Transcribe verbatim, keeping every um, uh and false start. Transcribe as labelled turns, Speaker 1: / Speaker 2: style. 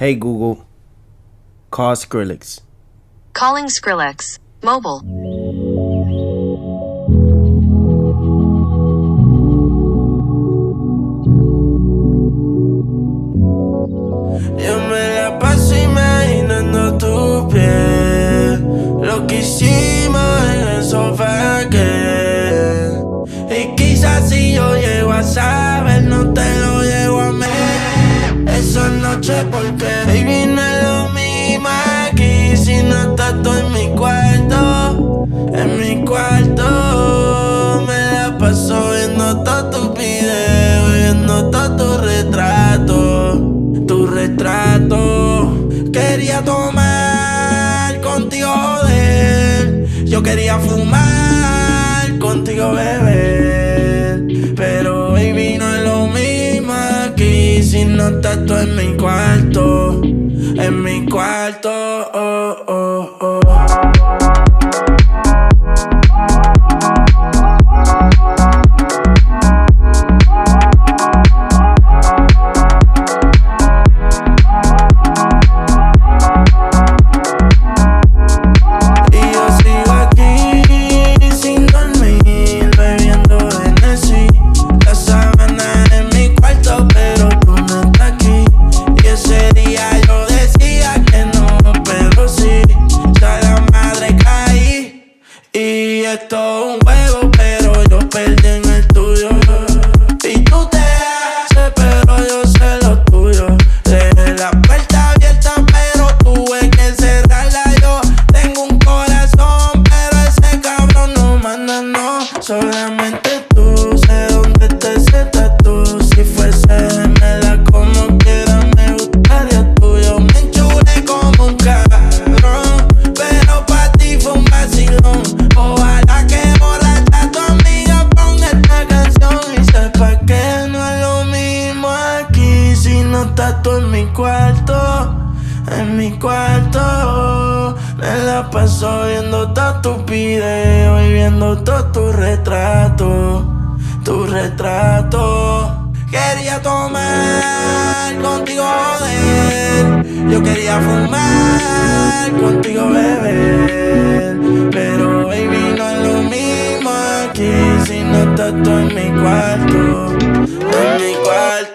Speaker 1: Hey Google, call Skrillex.
Speaker 2: Calling Skrillex. Mobile.
Speaker 3: Yo me la paso imaginando tu piel, lo que hicimos en el sofá aquel. Y quizás si yo llego a saber, no te lo llego a meter. Esa noche porque baby no es lo mismo aquí si no estás tú en mi cuarto. En mi cuarto me la paso viendo todos tus videos, viendo todos tus retratos. Tu retrato. Quería tomar contigo, joder. Yo quería fumar contigo, beber. Pero baby no es lo mismo aquí si no estás tú en mi cuarto. En mi cuarto, oh, oh, oh. Esto es un juego, pero yo perdí en el tuyo. Y tú te haces, pero yo sé lo tuyo. Dejé la puerta abierta, pero tuve que cerrarla yo. Tengo un corazón, pero ese cabrón no manda, no. Solamente tú, sé dónde te sientas tú. Si fuese gemela como quiera, me gustaría tuyo. Me enchulé como un cabrón, pero pa' ti fue un vacilón. Ojalá que borracha tu amiga ponga esta canción y sepa que no es lo mismo aquí si no estás tú en mi cuarto. En mi cuarto me la paso viendo todos tus videos y viendo todos tus retratos. Tu retrato. Quería tomar contigo, joder. Yo quería fumar contigo, beber. Pero baby no es lo mismo aquí si no estás tú en mi cuarto. En mi cuarto.